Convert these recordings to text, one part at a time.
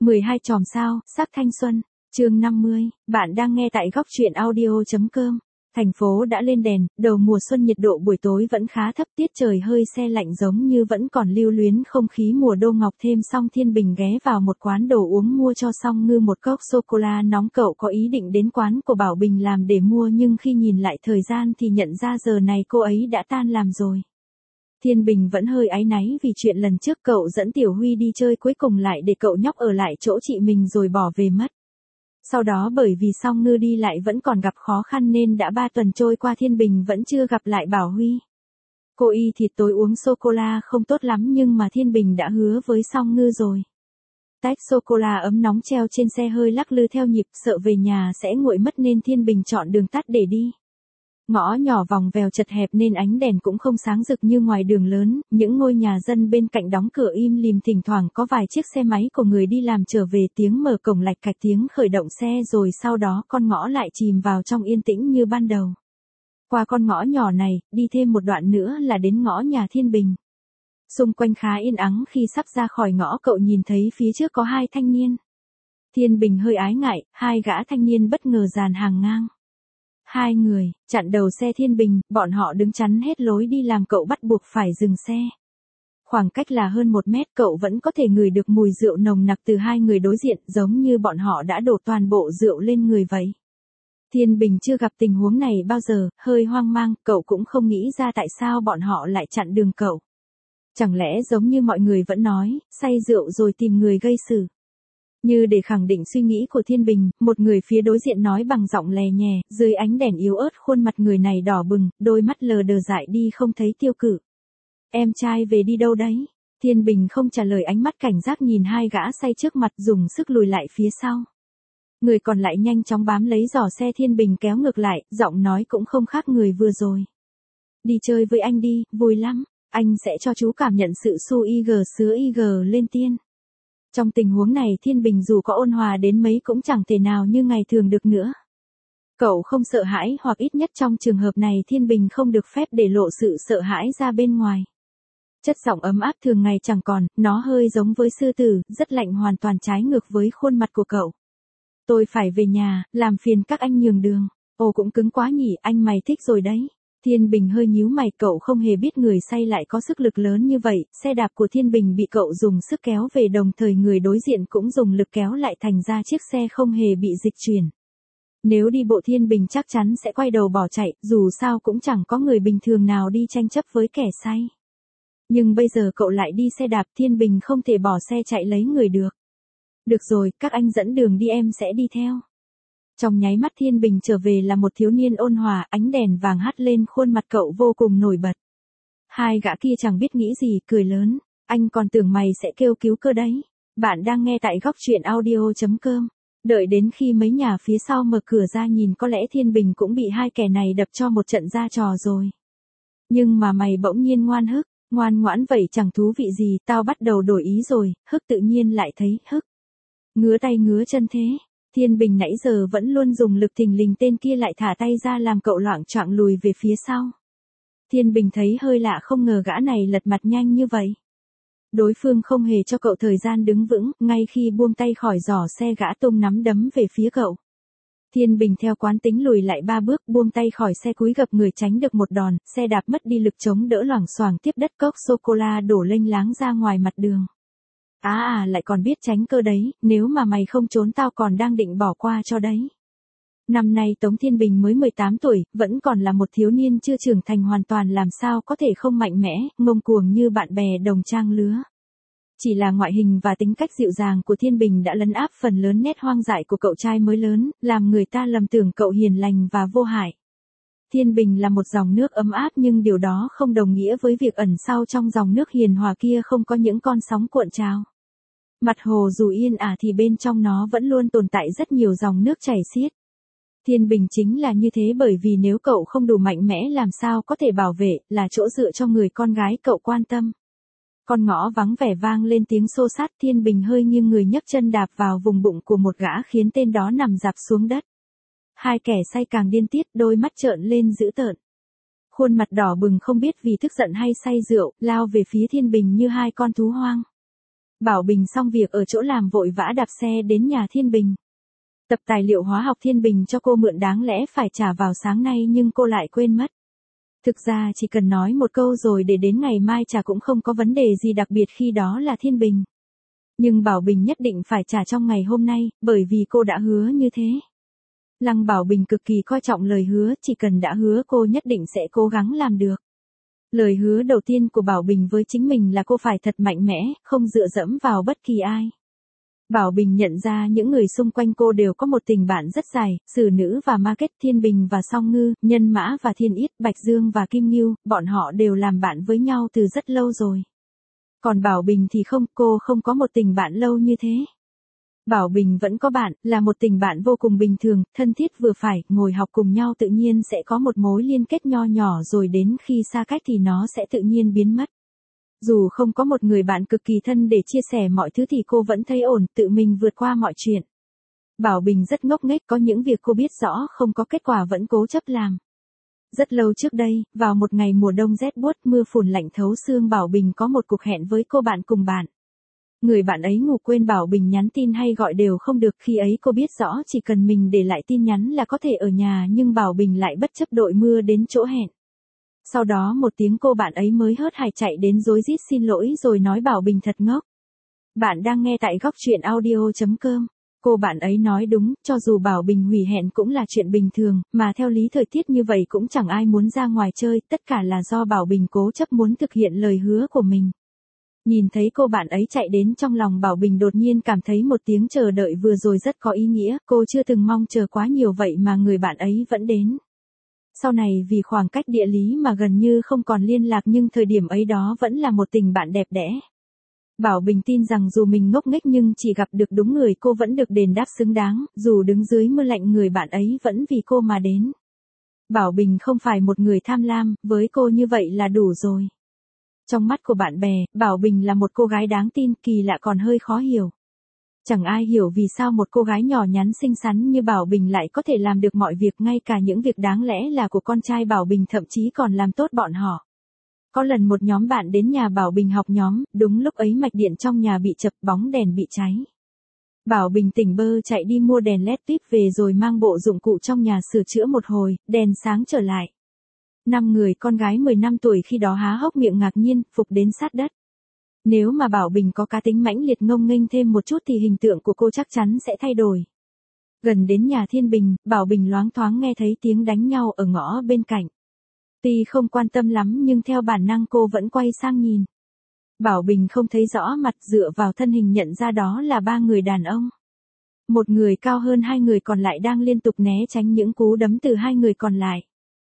12 chòm sao, sắc thanh xuân, chương 50, bạn đang nghe tại góc truyện audio.com. Thành phố đã lên đèn, đầu mùa xuân nhiệt độ buổi tối vẫn khá thấp, tiết trời hơi se lạnh giống như vẫn còn lưu luyến không khí mùa đông ngọc. Thêm xong Thiên Bình ghé vào một quán đồ uống mua cho Song Ngư một cốc sô-cô-la nóng. Cậu có ý định đến quán của Bảo Bình làm để mua nhưng khi nhìn lại thời gian thì nhận ra giờ này cô ấy đã tan làm rồi. Thiên Bình vẫn hơi áy náy vì chuyện lần trước cậu dẫn Tiểu Huy đi chơi cuối cùng lại để cậu nhóc ở lại chỗ chị mình rồi bỏ về mất. Sau đó bởi vì Song Ngư đi lại vẫn còn gặp khó khăn nên đã 3 tuần trôi qua Thiên Bình vẫn chưa gặp lại Bảo Huy. Cô y thịt tối uống sô-cô-la không tốt lắm nhưng mà Thiên Bình đã hứa với Song Ngư rồi. Tách sô-cô-la ấm nóng treo trên xe hơi lắc lư theo nhịp, sợ về nhà sẽ nguội mất nên Thiên Bình chọn đường tắt để đi. Ngõ nhỏ vòng vèo chật hẹp nên ánh đèn cũng không sáng rực như ngoài đường lớn, những ngôi nhà dân bên cạnh đóng cửa im lìm, thỉnh thoảng có vài chiếc xe máy của người đi làm trở về, tiếng mở cổng lạch cạch, tiếng khởi động xe, rồi sau đó con ngõ lại chìm vào trong yên tĩnh như ban đầu. Qua con ngõ nhỏ này, đi thêm một đoạn nữa là đến ngõ nhà Thiên Bình. Xung quanh khá yên ắng, khi sắp ra khỏi ngõ cậu nhìn thấy phía trước có 2 thanh niên. Thiên Bình hơi ái ngại, 2 gã thanh niên bất ngờ dàn hàng ngang. 2 người, chặn đầu xe Thiên Bình, bọn họ đứng chắn hết lối đi làm cậu bắt buộc phải dừng xe. Khoảng cách là hơn 1 mét, cậu vẫn có thể ngửi được mùi rượu nồng nặc từ 2 người đối diện, giống như bọn họ đã đổ toàn bộ rượu lên người vậy. Thiên Bình chưa gặp tình huống này bao giờ, hơi hoang mang, cậu cũng không nghĩ ra tại sao bọn họ lại chặn đường cậu. Chẳng lẽ giống như mọi người vẫn nói, say rượu rồi tìm người gây sự. Như để khẳng định suy nghĩ của Thiên Bình, một người phía đối diện nói bằng giọng lè nhè, dưới ánh đèn yếu ớt khuôn mặt người này đỏ bừng, đôi mắt lờ đờ dại đi không thấy tiêu cự. Em trai về đi đâu đấy? Thiên Bình không trả lời, ánh mắt cảnh giác nhìn 2 gã say trước mặt, dùng sức lùi lại phía sau. Người còn lại nhanh chóng bám lấy giỏ xe Thiên Bình kéo ngược lại, giọng nói cũng không khác người vừa rồi. Đi chơi với anh đi, vui lắm, anh sẽ cho chú cảm nhận sự su ig sứa ig lên tiên. Trong tình huống này Thiên Bình dù có ôn hòa đến mấy cũng chẳng thể nào như ngày thường được nữa. Cậu không sợ hãi, hoặc ít nhất trong trường hợp này Thiên Bình không được phép để lộ sự sợ hãi ra bên ngoài. Chất giọng ấm áp thường ngày chẳng còn, nó hơi giống với sư tử, rất lạnh, hoàn toàn trái ngược với khuôn mặt của cậu. Tôi phải về nhà, làm phiền các anh nhường đường. Ồ cũng cứng quá nhỉ, anh mày thích rồi đấy. Thiên Bình hơi nhíu mày, cậu không hề biết người say lại có sức lực lớn như vậy. Xe đạp của Thiên Bình bị cậu dùng sức kéo về, đồng thời người đối diện cũng dùng lực kéo lại, thành ra chiếc xe không hề bị dịch chuyển. Nếu đi bộ Thiên Bình chắc chắn sẽ quay đầu bỏ chạy, dù sao cũng chẳng có người bình thường nào đi tranh chấp với kẻ say. Nhưng bây giờ cậu lại đi xe đạp, Thiên Bình không thể bỏ xe chạy lấy người được. Được rồi, các anh dẫn đường đi, em sẽ đi theo. Trong nháy mắt Thiên Bình trở về là một thiếu niên ôn hòa, ánh đèn vàng hắt lên khuôn mặt cậu vô cùng nổi bật. 2 gã kia chẳng biết nghĩ gì, cười lớn, anh còn tưởng mày sẽ kêu cứu cơ đấy. Bạn đang nghe tại góc truyện audio.com. Đợi đến khi mấy nhà phía sau mở cửa ra nhìn, có lẽ Thiên Bình cũng bị 2 kẻ này đập cho một trận ra trò rồi. Nhưng mà mày bỗng nhiên ngoan hức, ngoan ngoãn vậy chẳng thú vị gì, tao bắt đầu đổi ý rồi. Hức tự nhiên lại thấy hức. Ngứa tay ngứa chân thế. Thiên Bình nãy giờ vẫn luôn dùng lực, thình lình tên kia lại thả tay ra làm cậu loạng choạng lùi về phía sau. Thiên Bình thấy hơi lạ, không ngờ gã này lật mặt nhanh như vậy. Đối phương không hề cho cậu thời gian đứng vững, ngay khi buông tay khỏi giỏ xe gã tung nắm đấm về phía cậu. Thiên Bình theo quán tính lùi lại 3 bước, buông tay khỏi xe, cúi gập người tránh được một đòn, xe đạp mất đi lực chống đỡ, loảng xoảng tiếp đất, cốc sô-cô-la đổ lênh láng ra ngoài mặt đường. Lại còn biết tránh cơ đấy, nếu mà mày không trốn tao còn đang định bỏ qua cho đấy. Năm nay Tống Thiên Bình mới 18 tuổi, vẫn còn là một thiếu niên chưa trưởng thành hoàn toàn, làm sao có thể không mạnh mẽ, ngông cuồng như bạn bè đồng trang lứa. Chỉ là ngoại hình và tính cách dịu dàng của Thiên Bình đã lấn áp phần lớn nét hoang dại của cậu trai mới lớn, làm người ta lầm tưởng cậu hiền lành và vô hại. Thiên Bình là một dòng nước ấm áp, nhưng điều đó không đồng nghĩa với việc ẩn sau trong dòng nước hiền hòa kia không có những con sóng cuộn trào. Mặt hồ dù yên ả thì bên trong nó vẫn luôn tồn tại rất nhiều dòng nước chảy xiết. Thiên Bình chính là như thế, bởi vì nếu cậu không đủ mạnh mẽ làm sao có thể bảo vệ, là chỗ dựa cho người con gái cậu quan tâm. Con ngõ vắng vẻ vang lên tiếng xô xát, Thiên Bình hơi nghiêng người nhấc chân đạp vào vùng bụng của một gã khiến tên đó nằm rạp xuống đất. 2 kẻ say càng điên tiết, đôi mắt trợn lên dữ tợn. Khuôn mặt đỏ bừng không biết vì tức giận hay say rượu, lao về phía Thiên Bình như 2 con thú hoang. Bảo Bình xong việc ở chỗ làm vội vã đạp xe đến nhà Thiên Bình. Tập tài liệu hóa học Thiên Bình cho cô mượn đáng lẽ phải trả vào sáng nay nhưng cô lại quên mất. Thực ra chỉ cần nói một câu rồi để đến ngày mai trả cũng không có vấn đề gì, đặc biệt khi đó là Thiên Bình. Nhưng Bảo Bình nhất định phải trả trong ngày hôm nay, bởi vì cô đã hứa như thế. Lăng Bảo Bình cực kỳ coi trọng lời hứa, chỉ cần đã hứa cô nhất định sẽ cố gắng làm được. Lời hứa đầu tiên của Bảo Bình với chính mình là cô phải thật mạnh mẽ, không dựa dẫm vào bất kỳ ai. Bảo Bình nhận ra những người xung quanh cô đều có một tình bạn rất dài, Sử Nữ và Market, Thiên Bình và Song Ngư, Nhân Mã và Thiên Yết, Bạch Dương và Kim Ngưu, bọn họ đều làm bạn với nhau từ rất lâu rồi. Còn Bảo Bình thì không, cô không có một tình bạn lâu như thế. Bảo Bình vẫn có bạn, là một tình bạn vô cùng bình thường, thân thiết vừa phải, ngồi học cùng nhau tự nhiên sẽ có một mối liên kết nho nhỏ rồi đến khi xa cách thì nó sẽ tự nhiên biến mất. Dù không có một người bạn cực kỳ thân để chia sẻ mọi thứ thì cô vẫn thấy ổn, tự mình vượt qua mọi chuyện. Bảo Bình rất ngốc nghếch, có những việc cô biết rõ không có kết quả vẫn cố chấp làm. Rất lâu trước đây, vào một ngày mùa đông rét buốt mưa phùn lạnh thấu xương, Bảo Bình có một cuộc hẹn với cô bạn cùng bạn. Người bạn ấy ngủ quên, Bảo Bình nhắn tin hay gọi đều không được, khi ấy cô biết rõ chỉ cần mình để lại tin nhắn là có thể ở nhà, nhưng Bảo Bình lại bất chấp đội mưa đến chỗ hẹn. Sau đó một tiếng cô bạn ấy mới hớt hải chạy đến rối rít xin lỗi rồi nói Bảo Bình thật ngốc. Bạn đang nghe tại góc truyện audio.com. Cô bạn ấy nói đúng, cho dù Bảo Bình hủy hẹn cũng là chuyện bình thường, mà theo lý thời tiết như vậy cũng chẳng ai muốn ra ngoài chơi, tất cả là do Bảo Bình cố chấp muốn thực hiện lời hứa của mình. Nhìn thấy cô bạn ấy chạy đến, trong lòng Bảo Bình đột nhiên cảm thấy một tiếng chờ đợi vừa rồi rất có ý nghĩa, cô chưa từng mong chờ quá nhiều vậy mà người bạn ấy vẫn đến. Sau này vì khoảng cách địa lý mà gần như không còn liên lạc, nhưng thời điểm ấy đó vẫn là một tình bạn đẹp đẽ. Bảo Bình tin rằng dù mình ngốc nghếch nhưng chỉ gặp được đúng người cô vẫn được đền đáp xứng đáng, dù đứng dưới mưa lạnh người bạn ấy vẫn vì cô mà đến. Bảo Bình không phải một người tham lam, với cô như vậy là đủ rồi. Trong mắt của bạn bè, Bảo Bình là một cô gái đáng tin, kỳ lạ còn hơi khó hiểu. Chẳng ai hiểu vì sao một cô gái nhỏ nhắn xinh xắn như Bảo Bình lại có thể làm được mọi việc, ngay cả những việc đáng lẽ là của con trai Bảo Bình thậm chí còn làm tốt bọn họ. Có lần một nhóm bạn đến nhà Bảo Bình học nhóm, đúng lúc ấy mạch điện trong nhà bị chập, bóng đèn bị cháy. Bảo Bình tỉnh bơ chạy đi mua đèn LED tuyếp về rồi mang bộ dụng cụ trong nhà sửa chữa một hồi, đèn sáng trở lại. 5 người con gái 10 năm tuổi khi đó há hốc miệng ngạc nhiên, phục đến sát đất. Nếu mà Bảo Bình có cá tính mãnh liệt ngông nghênh thêm một chút thì hình tượng của cô chắc chắn sẽ thay đổi. Gần đến nhà Thiên Bình, Bảo Bình loáng thoáng nghe thấy tiếng đánh nhau ở ngõ bên cạnh. Tuy không quan tâm lắm nhưng theo bản năng cô vẫn quay sang nhìn. Bảo Bình không thấy rõ mặt, dựa vào thân hình nhận ra đó là 3 người đàn ông. Một người cao hơn 2 người còn lại đang liên tục né tránh những cú đấm từ 2 người còn lại.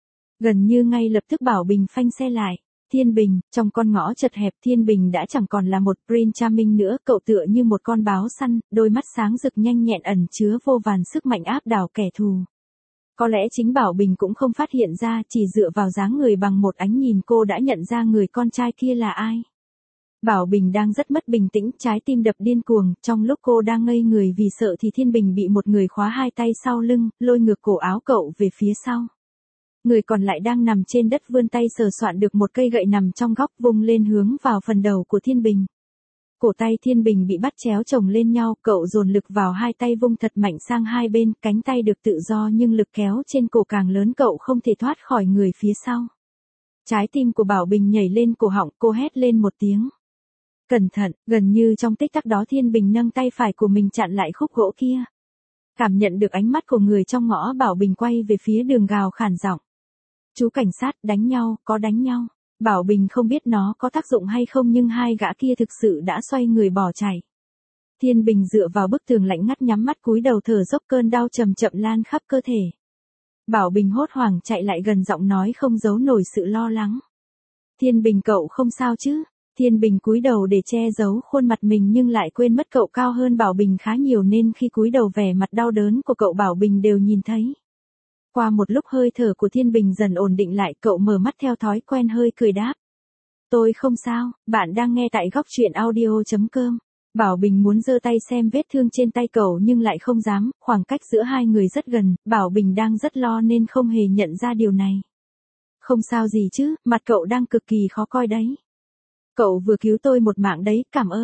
Gần như ngay lập tức Bảo Bình phanh xe lại. Thiên Bình, trong con ngõ chật hẹp Thiên Bình đã chẳng còn là một Prince Charming nữa, cậu tựa như một con báo săn, đôi mắt sáng rực nhanh nhẹn ẩn chứa vô vàn sức mạnh áp đảo kẻ thù. Có lẽ chính Bảo Bình cũng không phát hiện ra, chỉ dựa vào dáng người bằng một ánh nhìn cô đã nhận ra người con trai kia là ai. Bảo Bình đang rất mất bình tĩnh, trái tim đập điên cuồng, trong lúc cô đang ngây người vì sợ thì Thiên Bình bị một người khóa hai tay sau lưng, lôi ngược cổ áo cậu về phía sau. Người còn lại đang nằm trên đất vươn tay sờ soạn được một cây gậy nằm trong góc, vung lên hướng vào phần đầu của Thiên Bình. Cổ tay Thiên Bình bị bắt chéo chồng lên nhau, cậu dồn lực vào hai tay vung thật mạnh sang hai bên, cánh tay được tự do nhưng lực kéo trên cổ càng lớn, cậu không thể thoát khỏi người phía sau. Trái tim của Bảo Bình nhảy lên cổ họng, cô hét lên một tiếng. Cẩn thận, gần như trong tích tắc đó Thiên Bình nâng tay phải của mình chặn lại khúc gỗ kia. Cảm nhận được ánh mắt của người trong ngõ, Bảo Bình quay về phía đường gào khản giọng. Chú cảnh sát, đánh nhau, có đánh nhau. Bảo Bình không biết nó có tác dụng hay không nhưng hai gã kia thực sự đã xoay người bỏ chạy. Thiên Bình dựa vào bức tường lạnh ngắt nhắm mắt cúi đầu thở dốc, cơn đau chậm chậm lan khắp cơ thể. Bảo Bình hốt hoảng chạy lại gần, giọng nói không giấu nổi sự lo lắng. Thiên Bình, cậu không sao chứ? Thiên Bình cúi đầu để che giấu khuôn mặt mình nhưng lại quên mất cậu cao hơn Bảo Bình khá nhiều nên khi cúi đầu vẻ mặt đau đớn của cậu Bảo Bình đều nhìn thấy. Qua một lúc hơi thở của Thiên Bình dần ổn định lại, cậu mở mắt theo thói quen hơi cười đáp. Tôi không sao, bạn đang nghe tại góc truyện audio.com. Bảo Bình muốn giơ tay xem vết thương trên tay cậu nhưng lại không dám, khoảng cách giữa hai người rất gần, Bảo Bình đang rất lo nên không hề nhận ra điều này. Không sao gì chứ, mặt cậu đang cực kỳ khó coi đấy. Cậu vừa cứu tôi một mạng đấy, cảm ơn.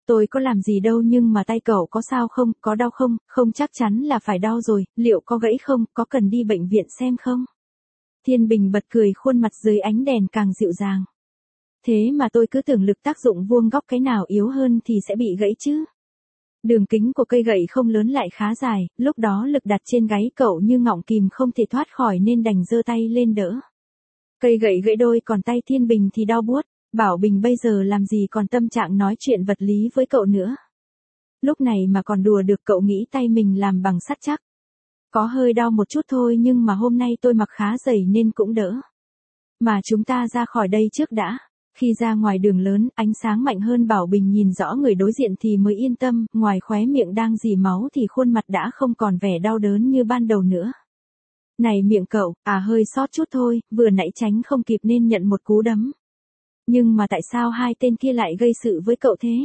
Tôi có làm gì đâu nhưng mà tay cậu có sao không, có đau không, không chắc chắn là phải đau rồi, liệu có gãy không, có cần đi bệnh viện xem không? Thiên Bình bật cười khuôn mặt dưới ánh đèn càng dịu dàng. Thế mà tôi cứ tưởng lực tác dụng vuông góc cái nào yếu hơn thì sẽ bị gãy chứ. Đường kính của cây gậy không lớn lại khá dài, lúc đó lực đặt trên gáy cậu như ngọng kìm không thể thoát khỏi nên đành giơ tay lên đỡ. Cây gậy gãy đôi còn tay Thiên Bình thì đau buốt, Bảo Bình bây giờ làm gì còn tâm trạng nói chuyện vật lý với cậu nữa. Lúc này mà còn đùa được cậu nghĩ tay mình làm bằng sắt chắc. Có hơi đau một chút thôi nhưng mà hôm nay tôi mặc khá dày nên cũng đỡ. Mà chúng ta ra khỏi đây trước đã. Khi ra ngoài đường lớn, ánh sáng mạnh hơn Bảo Bình nhìn rõ người đối diện thì mới yên tâm, ngoài khóe miệng đang rỉ máu thì khuôn mặt đã không còn vẻ đau đớn như ban đầu nữa. Này miệng cậu, hơi sót chút thôi, vừa nãy tránh không kịp nên nhận một cú đấm. Nhưng mà tại sao hai tên kia lại gây sự với cậu thế?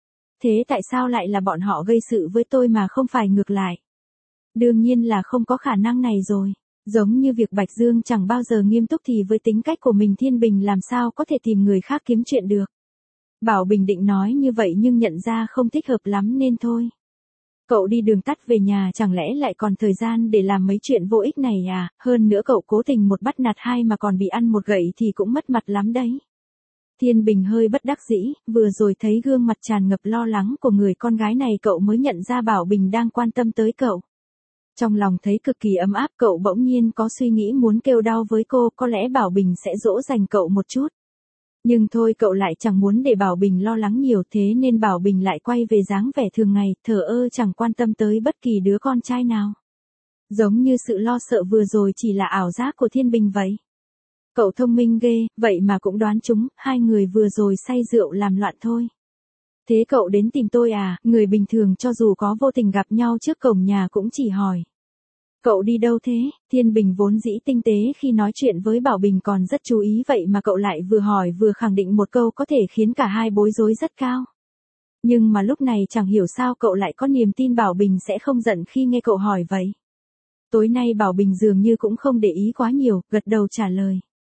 Thế tại sao lại là bọn họ gây sự với tôi mà không phải ngược lại? Đương nhiên là không có khả năng này rồi. Giống như việc Bạch Dương chẳng bao giờ nghiêm túc thì với tính cách của mình Thiên Bình làm sao có thể tìm người khác kiếm chuyện được. Bảo Bình định nói như vậy nhưng nhận ra không thích hợp lắm nên thôi. Cậu đi đường tắt về nhà chẳng lẽ lại còn thời gian để làm mấy chuyện vô ích này à, hơn nữa cậu cố tình một bắt nạt hai mà còn bị ăn một gậy thì cũng mất mặt lắm đấy. Thiên Bình hơi bất đắc dĩ, vừa rồi thấy gương mặt tràn ngập lo lắng của người con gái này cậu mới nhận ra Bảo Bình đang quan tâm tới cậu. Trong lòng thấy cực kỳ ấm áp cậu bỗng nhiên có suy nghĩ muốn kêu đau với cô, có lẽ Bảo Bình sẽ dỗ dành cậu một chút. Nhưng thôi cậu lại chẳng muốn để Bảo Bình lo lắng nhiều thế nên Bảo Bình lại quay về dáng vẻ thường ngày, thờ ơ chẳng quan tâm tới bất kỳ đứa con trai nào. Giống như sự lo sợ vừa rồi chỉ là ảo giác của Thiên Bình vậy. Cậu thông minh ghê, vậy mà cũng đoán trúng, hai người vừa rồi say rượu làm loạn thôi. Thế cậu đến tìm tôi à, người bình thường cho dù có vô tình gặp nhau trước cổng nhà cũng chỉ hỏi. Cậu đi đâu thế? Thiên Bình vốn dĩ tinh tế khi nói chuyện với Bảo Bình còn rất chú ý vậy mà cậu lại vừa hỏi vừa khẳng định một câu có thể khiến cả hai bối rối rất cao. Nhưng mà lúc này chẳng hiểu sao cậu lại có niềm tin Bảo Bình sẽ không giận khi nghe cậu hỏi vậy. Tối nay Bảo Bình dường như cũng không để ý quá nhiều, gật đầu trả lời.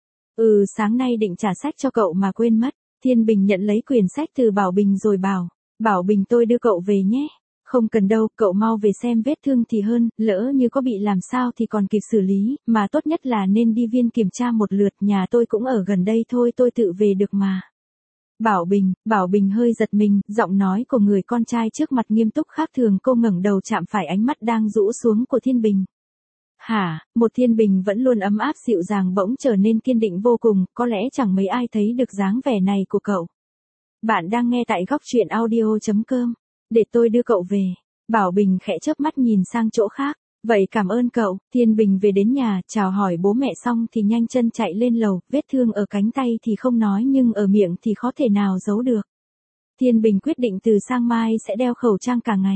Sáng nay định trả sách cho cậu mà quên mất. Thiên Bình nhận lấy quyển sách từ Bảo Bình rồi bảo. Bảo Bình tôi đưa cậu về nhé. Không cần đâu, cậu mau về xem vết thương thì hơn, lỡ như có bị làm sao thì còn kịp xử lý, mà tốt nhất là nên đi viên kiểm tra một lượt, nhà tôi cũng ở gần đây thôi tôi tự về được mà. Bảo Bình hơi giật mình, giọng nói của người con trai trước mặt nghiêm túc khác thường cô ngẩng đầu chạm phải ánh mắt đang rũ xuống của Thiên Bình. Hả, một Thiên Bình vẫn luôn ấm áp dịu dàng bỗng trở nên kiên định vô cùng, có lẽ chẳng mấy ai thấy được dáng vẻ này của cậu. Bạn đang nghe tại góc truyện audio.com. Để tôi đưa cậu về. Bảo Bình khẽ chớp mắt nhìn sang chỗ khác. Vậy cảm ơn cậu. Thiên Bình về đến nhà, chào hỏi bố mẹ xong thì nhanh chân chạy lên lầu, vết thương ở cánh tay thì không nói nhưng ở miệng thì khó thể nào giấu được. Thiên Bình quyết định từ sang mai sẽ đeo khẩu trang cả ngày.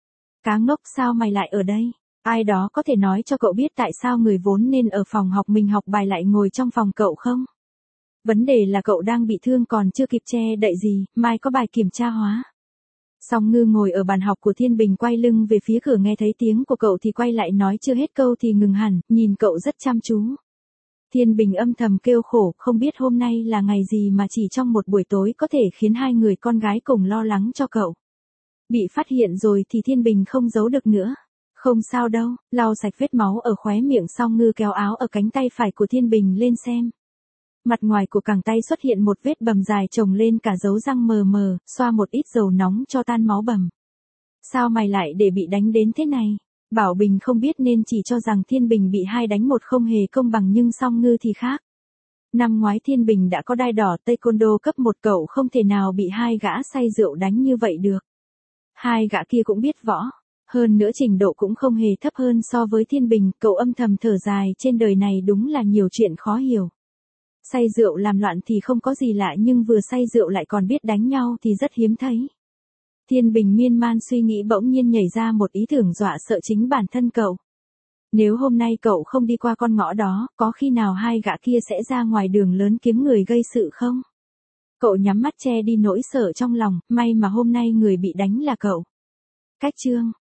Cá ngốc sao mày lại ở đây? Ai đó có thể nói cho cậu biết tại sao người vốn nên ở phòng học mình học bài lại ngồi trong phòng cậu không? Vấn đề là cậu đang bị thương còn chưa kịp che đậy gì, mai có bài kiểm tra hóa. Song Ngư ngồi ở bàn học của Thiên Bình quay lưng về phía cửa nghe thấy tiếng của cậu thì quay lại nói chưa hết câu thì ngừng hẳn, nhìn cậu rất chăm chú. Thiên Bình âm thầm kêu khổ, không biết hôm nay là ngày gì mà chỉ trong một buổi tối có thể khiến hai người con gái cùng lo lắng cho cậu. Bị phát hiện rồi thì Thiên Bình không giấu được nữa. Không sao đâu, lau sạch vết máu ở khóe miệng Song Ngư kéo áo ở cánh tay phải của Thiên Bình lên xem. Mặt ngoài của cẳng tay xuất hiện một vết bầm dài chồng lên cả dấu răng mờ mờ, xoa một ít dầu nóng cho tan máu bầm. Sao mày lại để bị đánh đến thế này? Bảo Bình không biết nên chỉ cho rằng Thiên Bình bị hai đánh một không hề công bằng nhưng Song Ngư thì khác. Năm ngoái Thiên Bình đã có đai đỏ taekwondo cấp 1 cậu không thể nào bị hai gã say rượu đánh như vậy được. Hai gã kia cũng biết võ. Hơn nữa trình độ cũng không hề thấp hơn so với Thiên Bình, cậu âm thầm thở dài trên đời này đúng là nhiều chuyện khó hiểu. Say rượu làm loạn thì không có gì lạ nhưng vừa say rượu lại còn biết đánh nhau thì rất hiếm thấy. Thiên Bình miên man suy nghĩ bỗng nhiên nhảy ra một ý tưởng dọa sợ chính bản thân cậu. Nếu hôm nay cậu không đi qua con ngõ đó, có khi nào hai gã kia sẽ ra ngoài đường lớn kiếm người gây sự không? Cậu nhắm mắt che đi nỗi sợ trong lòng, may mà hôm nay người bị đánh là cậu. Cách chương